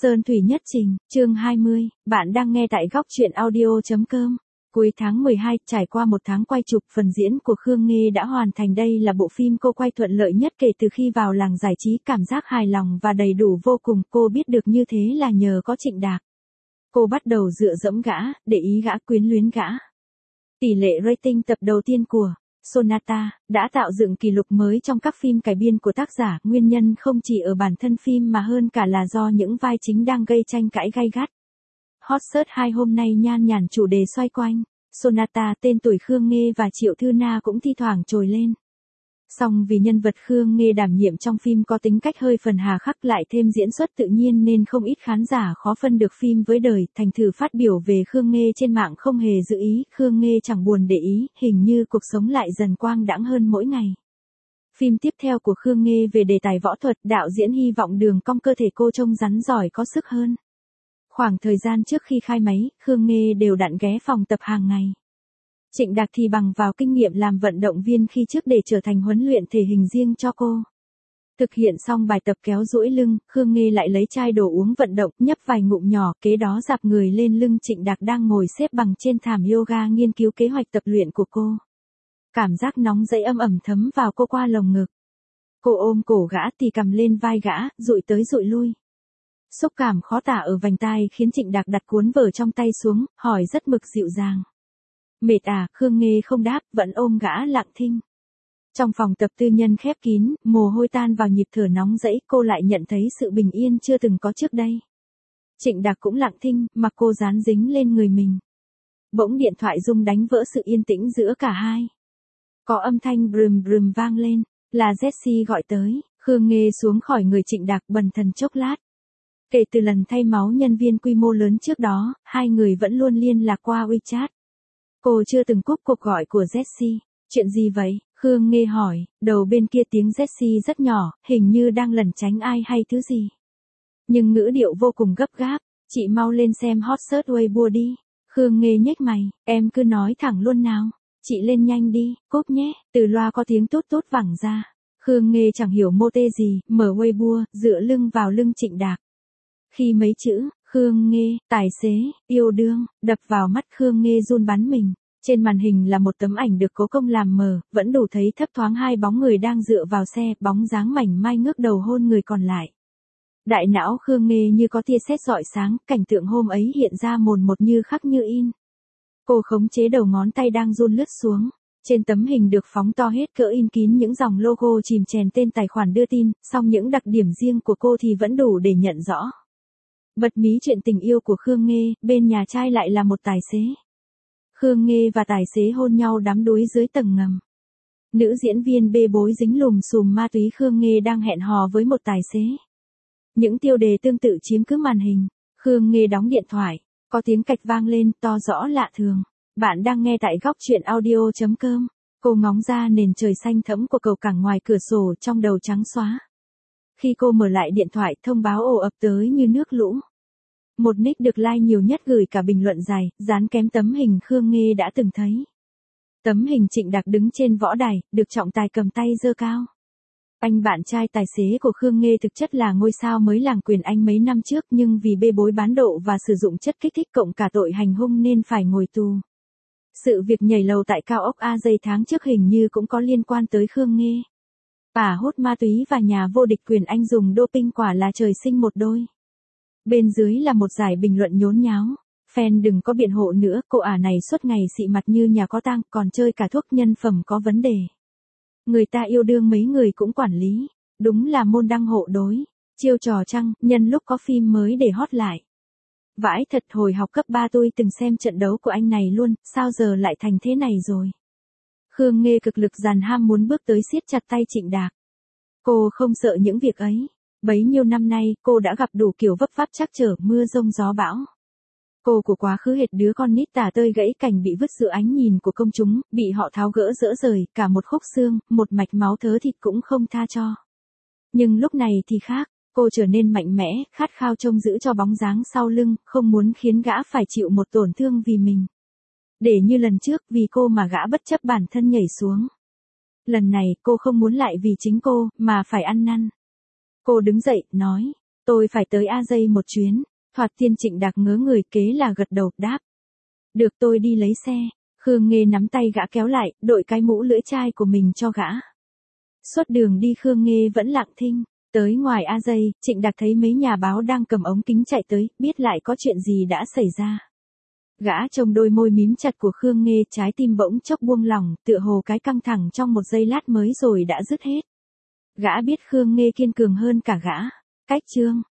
Sơn Thủy Nhất Trình, chương 20, bạn đang nghe tại góc truyện audio.com. Cuối tháng 12, trải qua một tháng quay chụp, phần diễn của Khương Nghê đã hoàn thành. Đây là bộ phim cô quay thuận lợi nhất kể từ khi vào làng giải trí, cảm giác hài lòng và đầy đủ vô cùng. Cô biết được như thế là nhờ có Trịnh Đạc. Cô bắt đầu dựa dẫm gã, để ý gã, quyến luyến gã. Tỷ lệ rating tập đầu tiên của Sonata đã tạo dựng kỷ lục mới trong các phim cải biên của tác giả. Nguyên nhân không chỉ ở bản thân phim mà hơn cả là do những vai chính đang gây tranh cãi gay gắt. Hot Search 2 hôm nay nhan nhản chủ đề xoay quanh Sonata, tên tuổi Khương Nghê và Triệu Thư Na cũng thi thoảng trồi lên. Song vì nhân vật Khương Nghê đảm nhiệm trong phim có tính cách hơi phần hà khắc, lại thêm diễn xuất tự nhiên nên không ít khán giả khó phân được phim với đời. Thành thử phát biểu về Khương Nghê trên mạng không hề giữ ý, Khương Nghê chẳng buồn để ý, hình như cuộc sống lại dần quang đãng hơn mỗi ngày. Phim tiếp theo của Khương Nghê về đề tài võ thuật, đạo diễn hy vọng đường cong cơ thể cô trông rắn giỏi có sức hơn. Khoảng thời gian trước khi khai máy, Khương Nghê đều đặn ghé phòng tập hàng ngày. Trịnh Đạc thì bằng vào kinh nghiệm làm vận động viên khi trước để trở thành huấn luyện thể hình riêng cho cô. Thực hiện xong bài tập kéo duỗi lưng, Khương Nghê lại lấy chai đồ uống vận động, nhấp vài ngụm nhỏ, kế đó dạp người lên lưng Trịnh Đạc đang ngồi xếp bằng trên thảm yoga nghiên cứu kế hoạch tập luyện của cô. Cảm giác nóng rẫy âm ẩm thấm vào cô qua lồng ngực. Cô ôm cổ gã, tì cầm lên vai gã, dụi tới dụi lui. Xúc cảm khó tả ở vành tai khiến Trịnh Đạc đặt cuốn vở trong tay xuống, hỏi rất mực dịu dàng. Mệt à? Khương Nghê không đáp, vẫn ôm gã lặng thinh. Trong phòng tập tư nhân khép kín, mồ hôi tan vào nhịp thở nóng rẫy, cô lại nhận thấy sự bình yên chưa từng có trước đây. Trịnh Đạc cũng lặng thinh, mặc cô dán dính lên người mình. Bỗng điện thoại rung đánh vỡ sự yên tĩnh giữa cả hai. Có âm thanh brùm brùm vang lên, là Jessie gọi tới. Khương Nghê xuống khỏi người Trịnh Đạc bần thần chốc lát. Kể từ lần thay máu nhân viên quy mô lớn trước đó, hai người vẫn luôn liên lạc qua WeChat. Cô chưa từng cúp cuộc gọi của Jessie. Chuyện gì vậy? Khương Nghê hỏi, đầu bên kia tiếng Jessie rất nhỏ, hình như đang lẩn tránh ai hay thứ gì. Nhưng ngữ điệu vô cùng gấp gáp, chị mau lên xem hot search Weibo đi. Khương Nghê nhếch mày, em cứ nói thẳng luôn nào. Chị lên nhanh đi, cúp nhé. Từ loa có tiếng tút tút vẳng ra. Khương Nghê chẳng hiểu mô tê gì, mở Weibo, dựa lưng vào lưng Trịnh Đạc. Khi mấy chữ, Khương Nghê, tài xế, yêu đương, đập vào mắt, Khương Nghê run bắn mình. Trên màn hình là một tấm ảnh được cố công làm mờ, vẫn đủ thấy thấp thoáng hai bóng người đang dựa vào xe, bóng dáng mảnh mai ngước đầu hôn người còn lại. Đại não Khương Nghê như có tia sét rọi sáng, cảnh tượng hôm ấy hiện ra mồn một như khắc như in. Cô khống chế đầu ngón tay đang run lướt xuống. Trên tấm hình được phóng to hết cỡ in kín những dòng logo chìm chèn tên tài khoản đưa tin, song những đặc điểm riêng của cô thì vẫn đủ để nhận rõ. Bật mí chuyện tình yêu của Khương Nghê, bên nhà trai lại là một tài xế. Khương Nghê và tài xế hôn nhau đắm đuối dưới tầng ngầm. Nữ diễn viên bê bối dính lùm xùm ma túy, Khương Nghê đang hẹn hò với một tài xế. Những tiêu đề tương tự chiếm cứ màn hình. Khương Nghê đóng điện thoại, có tiếng cạch vang lên, to rõ lạ thường. Bạn đang nghe tại góc truyện audio.com. Cô ngóng ra nền trời xanh thẫm của cầu cảng ngoài cửa sổ, trong đầu trắng xóa. Khi cô mở lại điện thoại, thông báo ồ ập tới như nước lũ. Một nick được like nhiều nhất gửi cả bình luận dài, dán kém tấm hình Khương Nghê đã từng thấy. Tấm hình Trịnh Đạc đứng trên võ đài, được trọng tài cầm tay giơ cao. Anh bạn trai tài xế của Khương Nghê thực chất là ngôi sao mới làng Quyền Anh mấy năm trước, nhưng vì bê bối bán độ và sử dụng chất kích thích cộng cả tội hành hung nên phải ngồi tù. Sự việc nhảy lầu tại cao ốc A Dây tháng trước hình như cũng có liên quan tới Khương Nghê. Bà hút ma túy và nhà vô địch Quyền Anh dùng doping, quả là trời sinh một đôi. Bên dưới là một dải bình luận nhốn nháo. Fan đừng có biện hộ nữa, cô ả này suốt ngày xị mặt như nhà có tang, còn chơi cả thuốc nhân phẩm có vấn đề. Người ta yêu đương mấy người cũng quản lý. Đúng là môn đăng hộ đối. Chiêu trò chăng, nhân lúc có phim mới để hot lại. Vãi thật, hồi học cấp 3 tôi từng xem trận đấu của anh này luôn, sao giờ lại thành thế này rồi. Khương Nghê cực lực dàn ham muốn bước tới siết chặt tay Trịnh Đạc. Cô không sợ những việc ấy. Bấy nhiêu năm nay, cô đã gặp đủ kiểu vấp váp trắc trở, mưa rông gió bão. Cô của quá khứ hệt đứa con nít tả tơi gãy cành bị vứt giữa ánh nhìn của công chúng, bị họ tháo gỡ dỡ rời, cả một khúc xương, một mạch máu thớ thịt cũng không tha cho. Nhưng lúc này thì khác, cô trở nên mạnh mẽ, khát khao trông giữ cho bóng dáng sau lưng, không muốn khiến gã phải chịu một tổn thương vì mình. Để như lần trước, vì cô mà gã bất chấp bản thân nhảy xuống. Lần này, cô không muốn lại vì chính cô, mà phải ăn năn. Cô đứng dậy, nói, Tôi phải tới A dây một chuyến. Thoạt tiên Trịnh Đạc ngớ người kế là gật đầu, đáp. Được tôi đi lấy xe. Khương Nghê nắm tay gã kéo lại, đội cái mũ lưỡi chai của mình cho gã. Suốt đường đi Khương Nghê vẫn lặng thinh. Tới ngoài A dây, Trịnh Đạc thấy mấy nhà báo đang cầm ống kính chạy tới, biết lại có chuyện gì đã xảy ra. Gã trông đôi môi mím chặt của Khương Nghê, trái tim bỗng chốc buông lỏng, tựa hồ cái căng thẳng trong một giây lát mới rồi đã dứt hết. Gã biết Khương Nghê kiên cường hơn cả gã. Cách chương